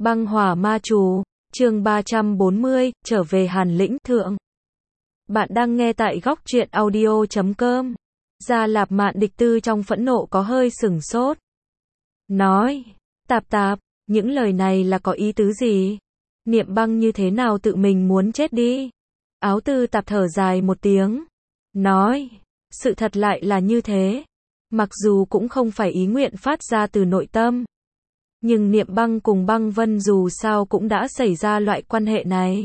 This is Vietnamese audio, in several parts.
Băng hỏa ma chú, chương 340, trở về Hàn Lĩnh Thượng. Bạn đang nghe tại góc truyện audio.com. Gia Lạp Mạn Địch Tư trong phẫn nộ có hơi sửng sốt. Nói, Tạp, những lời này là có ý tứ gì? Niệm Băng như thế nào tự mình muốn chết đi? Áo Tư Tạp thở dài một tiếng. Nói, sự thật lại là như thế. Mặc dù cũng không phải ý nguyện phát ra từ nội tâm. Nhưng Niệm Băng cùng Băng Vân dù sao cũng đã xảy ra loại quan hệ này.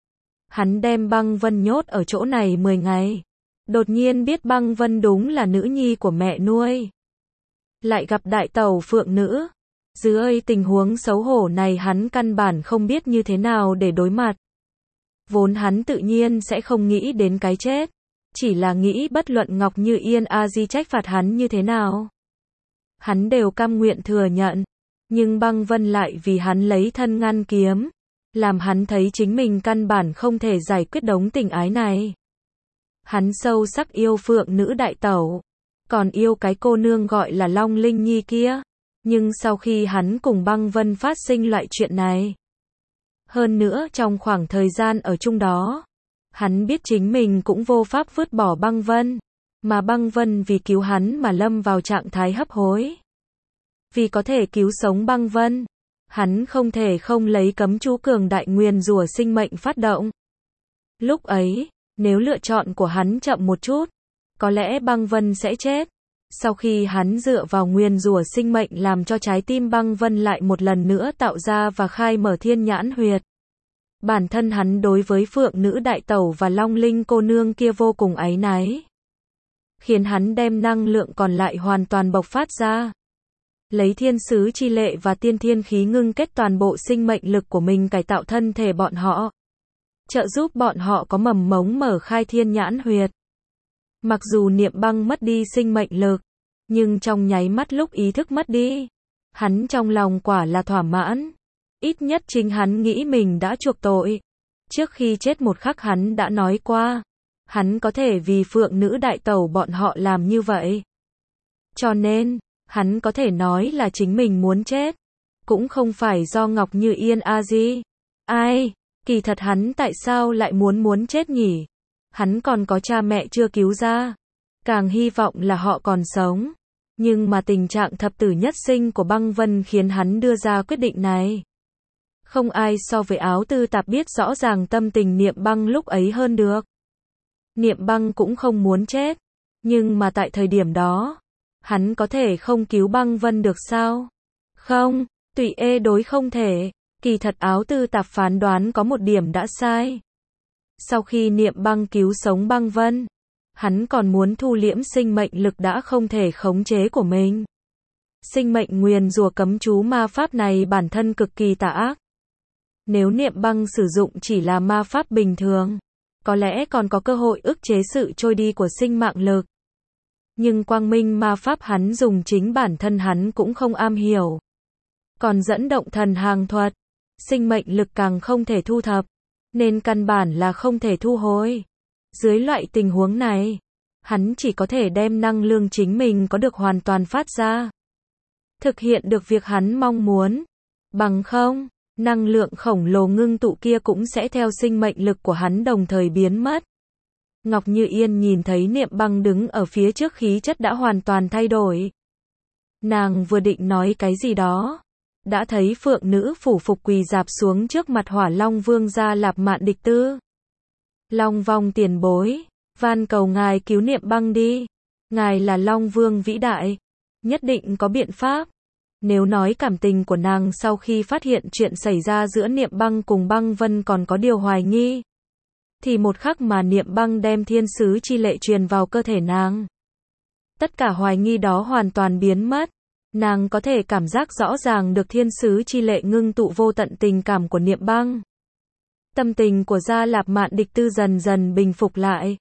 Hắn đem Băng Vân nhốt ở chỗ này 10 ngày. Đột nhiên biết Băng Vân đúng là nữ nhi của mẹ nuôi. Lại gặp đại tẩu phượng nữ. Dưới tình huống xấu hổ này hắn căn bản không biết như thế nào để đối mặt. Vốn hắn tự nhiên sẽ không nghĩ đến cái chết. Chỉ là nghĩ bất luận Ngọc Như Yên A Di trách phạt hắn như thế nào. Hắn đều cam nguyện thừa nhận. Nhưng Băng Vân lại vì hắn lấy thân ngăn kiếm. Làm hắn thấy chính mình căn bản không thể giải quyết đống tình ái này. Hắn sâu sắc yêu phượng nữ đại tẩu. Còn yêu cái cô nương gọi là Long Linh Nhi kia. Nhưng sau khi hắn cùng Băng Vân phát sinh loại chuyện này. Hơn nữa trong khoảng thời gian ở chung đó. Hắn biết chính mình cũng vô pháp vứt bỏ Băng Vân. Mà Băng Vân vì cứu hắn mà lâm vào trạng thái hấp hối. Vì có thể cứu sống Băng Vân. Hắn không thể không lấy cấm chú cường đại nguyền rủa sinh mệnh phát động. Lúc ấy, nếu lựa chọn của hắn chậm một chút, có lẽ Băng Vân sẽ chết. Sau khi hắn dựa vào nguyền rủa sinh mệnh làm cho trái tim Băng Vân lại một lần nữa tạo ra và khai mở thiên nhãn huyệt. Bản thân hắn đối với phượng nữ đại tẩu và Long Linh cô nương kia vô cùng áy náy. Khiến hắn đem năng lượng còn lại hoàn toàn bộc phát ra. Lấy thiên sứ chi lệ và tiên thiên khí ngưng kết toàn bộ sinh mệnh lực của mình cải tạo thân thể bọn họ. Trợ giúp bọn họ có mầm mống mở khai thiên nhãn huyệt. Mặc dù Niệm Băng mất đi sinh mệnh lực, nhưng trong nháy mắt lúc ý thức mất đi, hắn trong lòng quả là thỏa mãn. Ít nhất chính hắn nghĩ mình đã chuộc tội. Trước khi chết một khắc hắn đã nói qua, hắn có thể vì phượng nữ đại tẩu bọn họ làm như vậy. Cho nên, hắn có thể nói là chính mình muốn chết. Cũng không phải do Ngọc Như Yên A Di. Ai, kỳ thật hắn tại sao lại muốn chết nhỉ? Hắn còn có cha mẹ chưa cứu ra. Càng hy vọng là họ còn sống. Nhưng mà tình trạng thập tử nhất sinh của Băng Vân khiến hắn đưa ra quyết định này. Không ai so với Áo Tư Tạp biết rõ ràng tâm tình Niệm Băng lúc ấy hơn được. Niệm Băng cũng không muốn chết. Nhưng mà tại thời điểm đó, hắn có thể không cứu Băng Vân được sao? Không, tuyệt đối không thể. Kỳ thật Áo Tư Tạp phán đoán có một điểm đã sai. Sau khi Niệm Băng cứu sống Băng Vân, hắn còn muốn thu liễm sinh mệnh lực đã không thể khống chế của mình. Sinh mệnh nguyền rủa cấm chú ma pháp này bản thân cực kỳ tà ác. Nếu Niệm Băng sử dụng chỉ là ma pháp bình thường, có lẽ còn có cơ hội ức chế sự trôi đi của sinh mạng lực. Nhưng quang minh ma pháp hắn dùng chính bản thân hắn cũng không am hiểu. Còn dẫn động thần hàng thuật, sinh mệnh lực càng không thể thu thập, nên căn bản là không thể thu hồi. Dưới loại tình huống này, hắn chỉ có thể đem năng lượng chính mình có được hoàn toàn phát ra. Thực hiện được việc hắn mong muốn. Bằng không, năng lượng khổng lồ ngưng tụ kia cũng sẽ theo sinh mệnh lực của hắn đồng thời biến mất. Ngọc Như Yên nhìn thấy Niệm Băng đứng ở phía trước khí chất đã hoàn toàn thay đổi. Nàng vừa định nói cái gì đó. Đã thấy phượng nữ phủ phục quỳ rạp xuống trước mặt Hỏa Long Vương Gia Lạp Mạn Địch Tư. Long Vong tiền bối, van cầu ngài cứu Niệm Băng đi. Ngài là Long Vương vĩ đại, nhất định có biện pháp. Nếu nói cảm tình của nàng sau khi phát hiện chuyện xảy ra giữa Niệm Băng cùng Băng Vân còn có điều hoài nghi, thì một khắc mà Niệm Băng đem thiên sứ chi lệ truyền vào cơ thể nàng, tất cả hoài nghi đó hoàn toàn biến mất. Nàng có thể cảm giác rõ ràng được thiên sứ chi lệ ngưng tụ vô tận tình cảm của Niệm Băng. Tâm tình của Gia Lạp Mạn Địch Tư dần dần bình phục lại.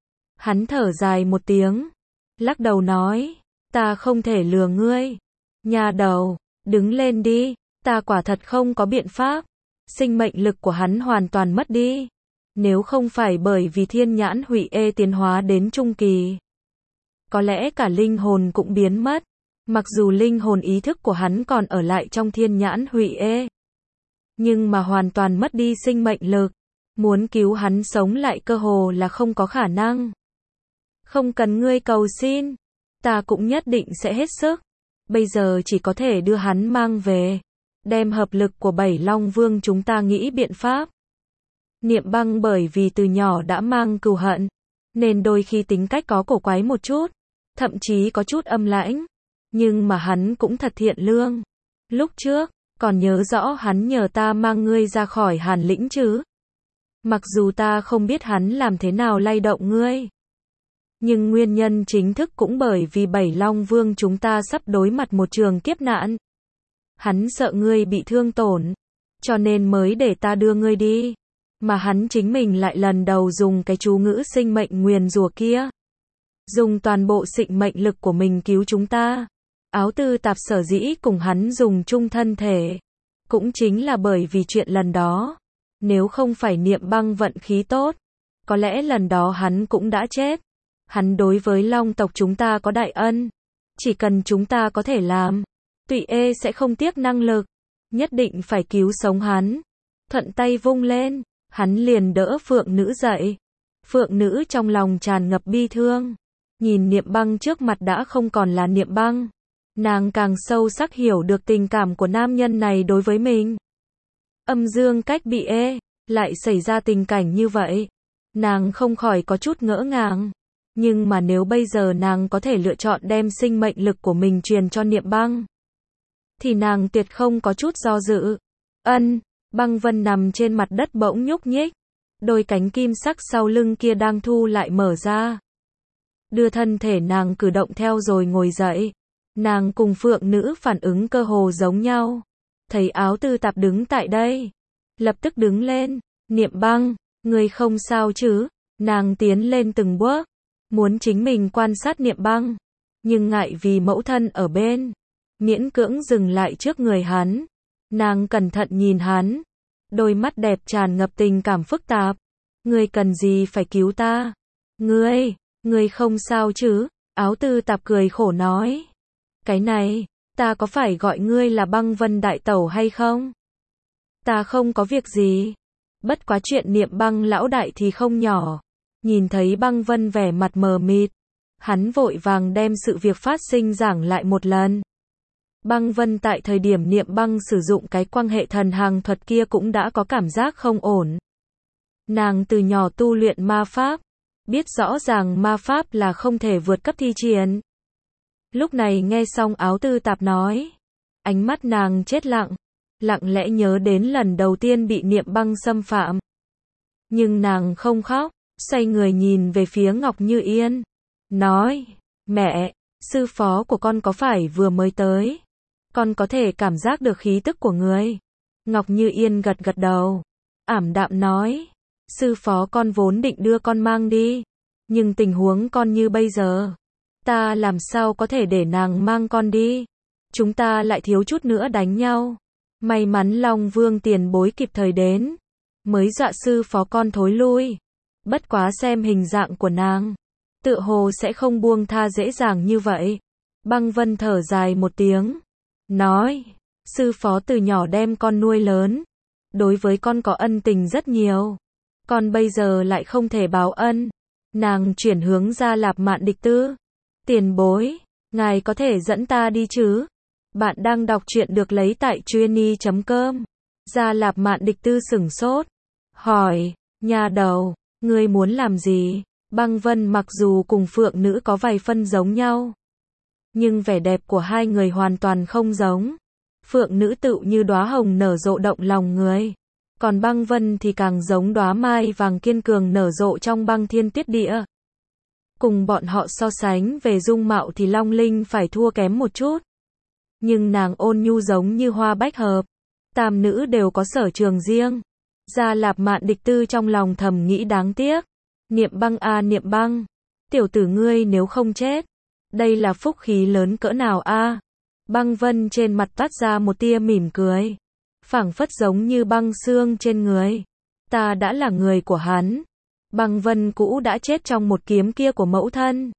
Hắn thở dài một tiếng, lắc đầu nói, ta không thể lừa ngươi. Nhà đầu, đứng lên đi, ta quả thật không có biện pháp. Sinh mệnh lực của hắn hoàn toàn mất đi. Nếu không phải bởi vì thiên nhãn hủy tiến hóa đến trung kỳ, có lẽ cả linh hồn cũng biến mất. Mặc dù linh hồn ý thức của hắn còn ở lại trong thiên nhãn hủy nhưng mà hoàn toàn mất đi sinh mệnh lực. Muốn cứu hắn sống lại cơ hồ là không có khả năng. Không cần ngươi cầu xin, ta cũng nhất định sẽ hết sức. Bây giờ chỉ có thể đưa hắn mang về. Đem hợp lực của 7 Long Vương chúng ta nghĩ biện pháp. Niệm Băng bởi vì từ nhỏ đã mang cừu hận, nên đôi khi tính cách có cổ quái một chút, thậm chí có chút âm lãnh. Nhưng mà hắn cũng thật thiện lương. Lúc trước, còn nhớ rõ hắn nhờ ta mang ngươi ra khỏi Hàn Lĩnh chứ. Mặc dù ta không biết hắn làm thế nào lay động ngươi. Nhưng nguyên nhân chính thức cũng bởi vì 7 Long Vương chúng ta sắp đối mặt một trường kiếp nạn. Hắn sợ ngươi bị thương tổn, cho nên mới để ta đưa ngươi đi. Mà hắn chính mình lại lần đầu dùng cái chú ngữ sinh mệnh nguyền rủa kia. Dùng toàn bộ sinh mệnh lực của mình cứu chúng ta. Áo Tư Tạp sở dĩ cùng hắn dùng chung thân thể. Cũng chính là bởi vì chuyện lần đó. Nếu không phải Niệm Băng vận khí tốt, có lẽ lần đó hắn cũng đã chết. Hắn đối với Long tộc chúng ta có đại ân. Chỉ cần chúng ta có thể làm, Tụy Ê sẽ không tiếc năng lực. Nhất định phải cứu sống hắn. Thuận tay vung lên, hắn liền đỡ Phượng Nữ dậy. Phượng Nữ trong lòng tràn ngập bi thương. Nhìn Niệm Băng trước mặt đã không còn là Niệm Băng. Nàng càng sâu sắc hiểu được tình cảm của nam nhân này đối với mình. Âm dương cách bị ê, lại xảy ra tình cảnh như vậy. Nàng không khỏi có chút ngỡ ngàng. Nhưng mà nếu bây giờ nàng có thể lựa chọn đem sinh mệnh lực của mình truyền cho Niệm Băng, thì nàng tuyệt không có chút do dự. Băng Vân nằm trên mặt đất bỗng nhúc nhích. Đôi cánh kim sắc sau lưng kia đang thu lại mở ra. Đưa thân thể nàng cử động theo rồi ngồi dậy. Nàng cùng Phượng Nữ phản ứng cơ hồ giống nhau. Thấy Áo Tư Tạp đứng tại đây, lập tức đứng lên. Niệm Băng, ngươi không sao chứ? Nàng tiến lên từng bước, muốn chính mình quan sát Niệm Băng, nhưng ngại vì mẫu thân ở bên, miễn cưỡng dừng lại trước người hắn. Nàng cẩn thận nhìn hắn, đôi mắt đẹp tràn ngập tình cảm phức tạp. Ngươi cần gì phải cứu ta? Ngươi không sao chứ? Áo Tư Tạp cười khổ nói. Cái này, ta có phải gọi ngươi là Băng Vân đại tẩu hay không? Ta không có việc gì. Bất quá chuyện Niệm Băng lão đại thì không nhỏ. Nhìn thấy Băng Vân vẻ mặt mờ mịt, hắn vội vàng đem sự việc phát sinh giảng lại một lần. Băng Vân tại thời điểm Niệm Băng sử dụng cái quang hệ thần hàng thuật kia cũng đã có cảm giác không ổn. Nàng từ nhỏ tu luyện ma pháp, biết rõ ràng ma pháp là không thể vượt cấp thi triển. Lúc này nghe xong Áo Tư Tạp nói, ánh mắt nàng chết lặng, lặng lẽ nhớ đến lần đầu tiên bị Niệm Băng xâm phạm. Nhưng nàng không khóc, xoay người nhìn về phía Ngọc Như Yên, nói, mẹ, sư phó của con có phải vừa mới tới? Con có thể cảm giác được khí tức của người. Ngọc Như Yên gật gật đầu, ảm đạm nói, sư phó con vốn định đưa con mang đi, nhưng tình huống con như bây giờ, ta làm sao có thể để nàng mang con đi? Chúng ta lại thiếu chút nữa đánh nhau. May mắn Long Vương tiền bối kịp thời đến, mới dọa sư phó con thối lui. Bất quá xem hình dạng của nàng, tựa hồ sẽ không buông tha dễ dàng như vậy. Băng Vân thở dài một tiếng, nói, sư phó từ nhỏ đem con nuôi lớn, đối với con có ân tình rất nhiều. Con bây giờ lại không thể báo ân. Nàng chuyển hướng Gia Lạp Mạn Địch Tư. Tiền bối, ngài có thể dẫn ta đi chứ? Bạn đang đọc truyện được lấy tại Trueni.com. Gia Lạp Mạn Địch Tư sửng sốt, hỏi, nhà đầu, ngươi muốn làm gì? Băng Vân mặc dù cùng Phượng Nữ có vài phân giống nhau, nhưng vẻ đẹp của hai người hoàn toàn không giống. Phượng Nữ tựu như đóa hồng nở rộ động lòng người, còn Băng Vân thì càng giống đóa mai vàng kiên cường nở rộ trong băng thiên tuyết địa. Cùng bọn họ so sánh về dung mạo thì Long Linh phải thua kém một chút. Nhưng nàng ôn nhu giống như hoa bách hợp. Tam nữ đều có sở trường riêng. Gia Lạp Mạn Địch Tư trong lòng thầm nghĩ đáng tiếc. Niệm Băng a Niệm Băng, tiểu tử ngươi nếu không chết, đây là phúc khí lớn cỡ nào a? Băng Vân trên mặt toát ra một tia mỉm cười, phảng phất giống như băng xương trên người. Ta đã là người của hắn. Băng Vân cũ đã chết trong một kiếm kia của mẫu thân.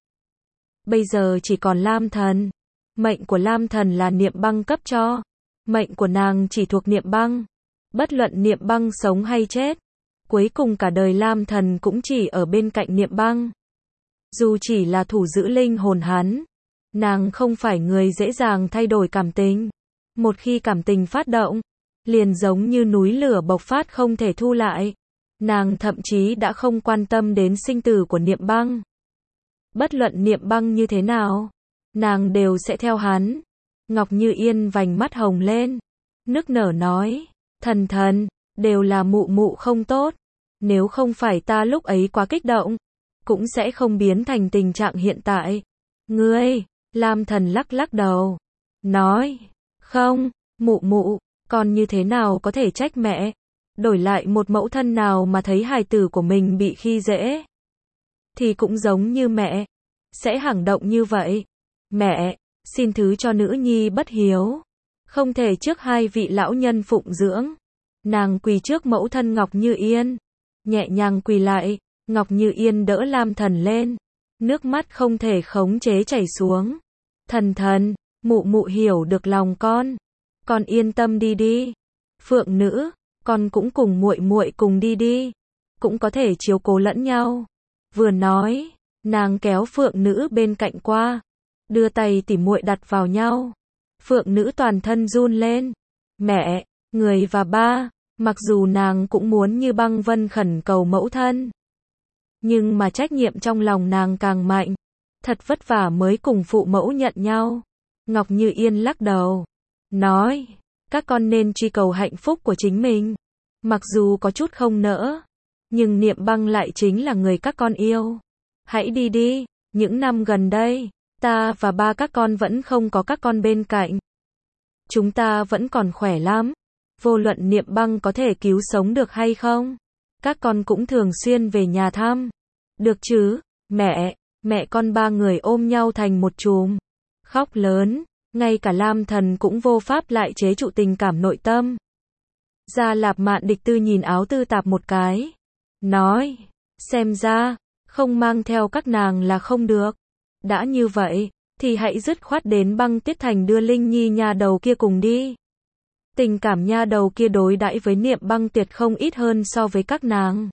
Bây giờ chỉ còn Lam Thần. Mệnh của Lam Thần là Niệm Băng cấp cho. Mệnh của nàng chỉ thuộc Niệm Băng. Bất luận Niệm Băng sống hay chết, cuối cùng cả đời Lam Thần cũng chỉ ở bên cạnh Niệm Băng. Dù chỉ là thủ giữ linh hồn hắn, nàng không phải người dễ dàng thay đổi cảm tình. Một khi cảm tình phát động, liền giống như núi lửa bộc phát không thể thu lại. Nàng thậm chí đã không quan tâm đến sinh tử của Niệm Băng. Bất luận Niệm Băng như thế nào, nàng đều sẽ theo hắn. Ngọc Như Yên vành mắt hồng lên, nức nở nói, thần thần, đều là mụ mụ không tốt. Nếu không phải ta lúc ấy quá kích động, cũng sẽ không biến thành tình trạng hiện tại. Ngươi, Lam Thần lắc lắc đầu, nói, không, mụ mụ, con như thế nào có thể trách mẹ. Đổi lại một mẫu thân nào mà thấy hài tử của mình bị khi dễ, thì cũng giống như mẹ, sẽ hành động như vậy. Mẹ, xin thứ cho nữ nhi bất hiếu, không thể trước hai vị lão nhân phụng dưỡng. Nàng quỳ trước mẫu thân Ngọc Như Yên, nhẹ nhàng quỳ lại. Ngọc Như Yên đỡ Lam Thần lên, nước mắt không thể khống chế chảy xuống. Thần thần, mụ mụ hiểu được lòng con yên tâm đi đi. Phượng nữ, con cũng cùng muội muội cùng đi đi, cũng có thể chiếu cố lẫn nhau. Vừa nói, nàng kéo Phượng nữ bên cạnh qua, đưa tay tỉ muội đặt vào nhau. Phượng nữ toàn thân run lên. Mẹ, người và ba, mặc dù nàng cũng muốn như băng vân khẩn cầu mẫu thân, nhưng mà trách nhiệm trong lòng nàng càng mạnh. Thật vất vả mới cùng phụ mẫu nhận nhau. Ngọc Như Yên lắc đầu, nói, các con nên truy cầu hạnh phúc của chính mình. Mặc dù có chút không nỡ, nhưng Niệm Băng lại chính là người các con yêu. Hãy đi đi, những năm gần đây, ta và ba các con vẫn không có các con bên cạnh. Chúng ta vẫn còn khỏe lắm. Vô luận Niệm Băng có thể cứu sống được hay không, các con cũng thường xuyên về nhà thăm. Được chứ, mẹ con ba người ôm nhau thành một chùm, khóc lớn. Ngay cả Lam Thần cũng vô pháp lại chế trụ tình cảm nội tâm. Gia Lạp Mạn Địch Tư nhìn Áo Tư Tạp một cái, nói, xem ra, không mang theo các nàng là không được. Đã như vậy, thì hãy dứt khoát đến Băng Tiết Thành đưa Linh Nhi nha đầu kia cùng đi. Tình cảm nha đầu kia đối đãi với Niệm Băng tuyệt không ít hơn so với các nàng.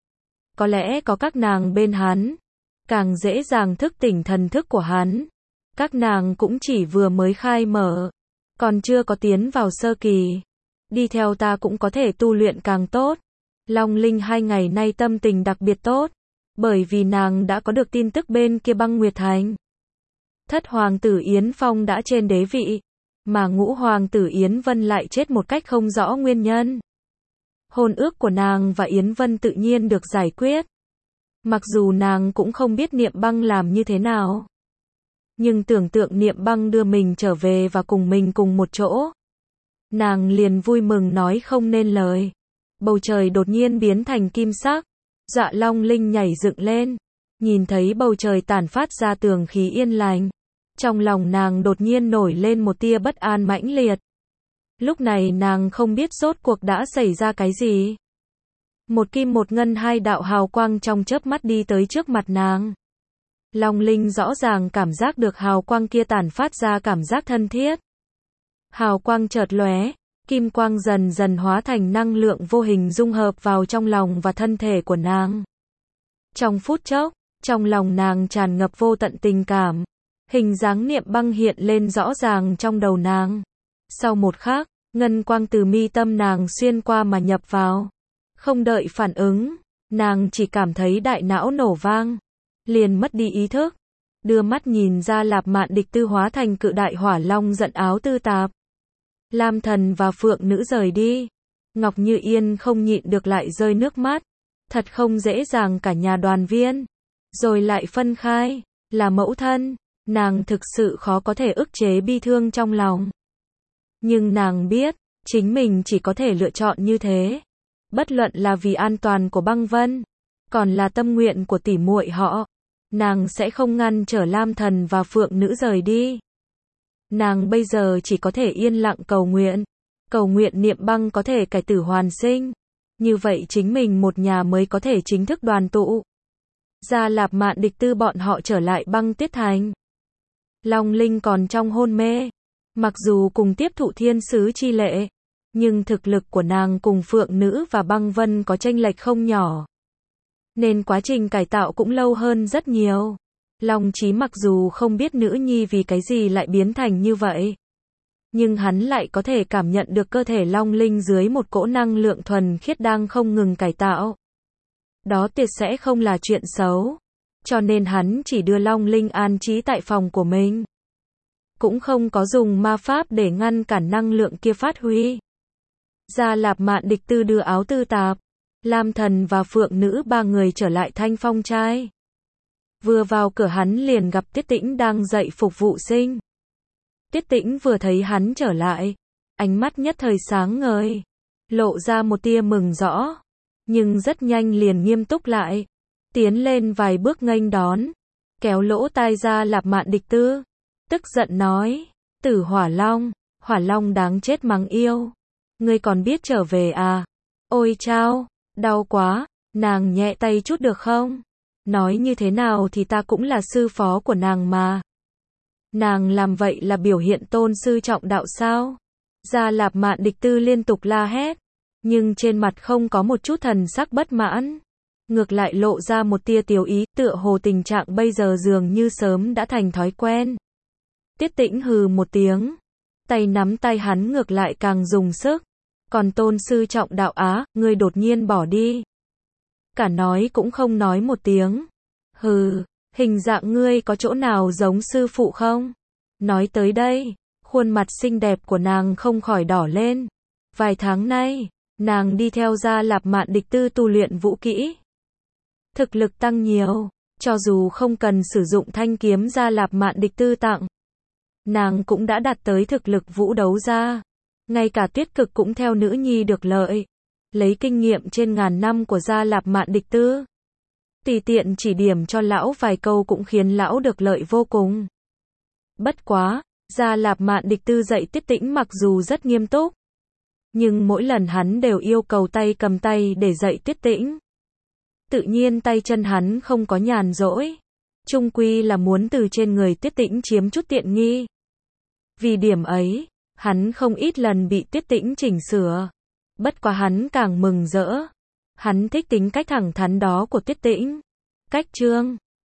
Có lẽ có các nàng bên hắn, càng dễ dàng thức tỉnh thần thức của hắn. Các nàng cũng chỉ vừa mới khai mở, còn chưa có tiến vào sơ kỳ. Đi theo ta cũng có thể tu luyện càng tốt. Long Linh 2 ngày nay tâm tình đặc biệt tốt, bởi vì nàng đã có được tin tức bên kia Băng Nguyệt Thành. Thất hoàng tử Yến Phong đã trên đế vị, mà ngũ hoàng tử Yến Vân lại chết một cách không rõ nguyên nhân. Hôn ước của nàng và Yến Vân tự nhiên được giải quyết. Mặc dù nàng cũng không biết Niệm Băng làm như thế nào, nhưng tưởng tượng Niệm Băng đưa mình trở về và cùng mình cùng một chỗ, nàng liền vui mừng nói không nên lời. Bầu trời đột nhiên biến thành kim sắc. Dạ Long Linh nhảy dựng lên, nhìn thấy bầu trời tản phát ra tường khí yên lành. Trong lòng nàng đột nhiên nổi lên một tia bất an mãnh liệt. Lúc này nàng không biết rốt cuộc đã xảy ra cái gì. Một kim một ngân hai đạo hào quang trong chớp mắt đi tới trước mặt nàng. Long Linh rõ ràng cảm giác được hào quang kia tản phát ra cảm giác thân thiết. Hào quang chợt lóe, kim quang dần dần hóa thành năng lượng vô hình dung hợp vào trong lòng và thân thể của nàng. Trong phút chốc, trong lòng nàng tràn ngập vô tận tình cảm. Hình dáng Niệm Băng hiện lên rõ ràng trong đầu nàng. Sau một khắc, ngân quang từ mi tâm nàng xuyên qua mà nhập vào. Không đợi phản ứng, nàng chỉ cảm thấy đại não nổ vang, liền mất đi ý thức. Đưa mắt nhìn ra Lạp Mạn Địch Tư hóa thành cự đại hỏa long giận Áo Tư Tạp. Lam Thần và Phượng nữ rời đi. Ngọc Như Yên không nhịn được lại rơi nước mắt. Thật không dễ dàng cả nhà đoàn viên, rồi lại phân khai. Là mẫu thân, nàng thực sự khó có thể ức chế bi thương trong lòng. Nhưng nàng biết, chính mình chỉ có thể lựa chọn như thế. Bất luận là vì an toàn của Băng Vân, còn là tâm nguyện của tỷ muội họ, nàng sẽ không ngăn trở Lam Thần và Phượng nữ rời đi. Nàng bây giờ chỉ có thể yên lặng cầu nguyện Niệm Băng có thể cải tử hoàn sinh. Như vậy chính mình một nhà mới có thể chính thức đoàn tụ. Gia Lạp Mạn Địch Tư bọn họ trở lại Băng Tiết Thành. Long Linh còn trong hôn mê. Mặc dù cùng tiếp thụ thiên sứ chi lệ, Nhưng thực lực của nàng cùng Phượng Nữ và Băng Vân có chênh lệch không nhỏ. Nên quá trình cải tạo cũng lâu hơn rất nhiều. Long Chí mặc dù không biết nữ nhi vì cái gì lại biến thành như vậy. Nhưng hắn lại có thể cảm nhận được cơ thể Long Linh dưới một cỗ năng lượng thuần khiết đang không ngừng cải tạo. Đó tuyệt sẽ không là chuyện xấu. Cho nên hắn chỉ đưa Long Linh an trí tại phòng của mình. Cũng không có dùng ma pháp để ngăn cản năng lượng kia phát huy. Gia Lạp Mạn Địch Tư đưa Áo Tư Tạp, Lam Thần và Phượng Nữ ba người trở lại Thanh Phong trai. Vừa vào cửa hắn liền gặp Tiết Tĩnh đang dậy phục vụ sinh. Tiết Tĩnh vừa thấy hắn trở lại, ánh mắt nhất thời sáng ngời, lộ ra một tia mừng rõ, nhưng rất nhanh liền nghiêm túc lại, tiến lên vài bước nghênh đón, kéo lỗ tai Gia Lạp Mạn Địch Tư, tức giận nói, Tử Hỏa Long đáng chết mắng yêu, ngươi còn biết trở về à? Ôi chao, đau quá, nàng nhẹ tay chút được không? Nói như thế nào thì ta cũng là sư phó của nàng mà. Nàng làm vậy là biểu hiện tôn sư trọng đạo sao? Gia Lạp Mạn Địch Tư liên tục la hét, nhưng trên mặt không có một chút thần sắc bất mãn. Ngược lại lộ ra một tia tiểu ý, tựa hồ tình trạng bây giờ dường như sớm đã thành thói quen. Tiết Tĩnh hừ một tiếng, tay nắm tay hắn ngược lại càng dùng sức. Còn tôn sư trọng đạo á, ngươi đột nhiên bỏ đi. Cả nói cũng không nói một tiếng. Hừ, hình dạng ngươi có chỗ nào giống sư phụ không? Nói tới đây, khuôn mặt xinh đẹp của nàng không khỏi đỏ lên. Vài tháng nay, nàng đi theo Gia Lạp Mạn Địch Tư tu luyện vũ kỹ. Thực lực tăng nhiều, cho dù không cần sử dụng thanh kiếm Gia Lạp Mạn Địch Tư tặng. Nàng cũng đã đạt tới thực lực vũ đấu gia. Ngay cả Tuyết Cực cũng theo nữ nhi được lợi. Lấy kinh nghiệm trên ngàn năm của Gia Lạp Mạn Địch Tư. Tùy tiện chỉ điểm cho lão vài câu cũng khiến lão được lợi vô cùng. Bất quá, Gia Lạp Mạn Địch Tư dạy Tiết Tĩnh mặc dù rất nghiêm túc. Nhưng mỗi lần hắn đều yêu cầu tay cầm tay để dạy Tiết Tĩnh. Tự nhiên tay chân hắn không có nhàn rỗi. Chung quy là muốn từ trên người Tiết Tĩnh chiếm chút tiện nghi. Vì điểm ấy, hắn không ít lần bị Tiết Tĩnh chỉnh sửa. Bất quá hắn càng mừng rỡ. Hắn thích tính cách thẳng thắn đó của Tiết Tĩnh. Cách chương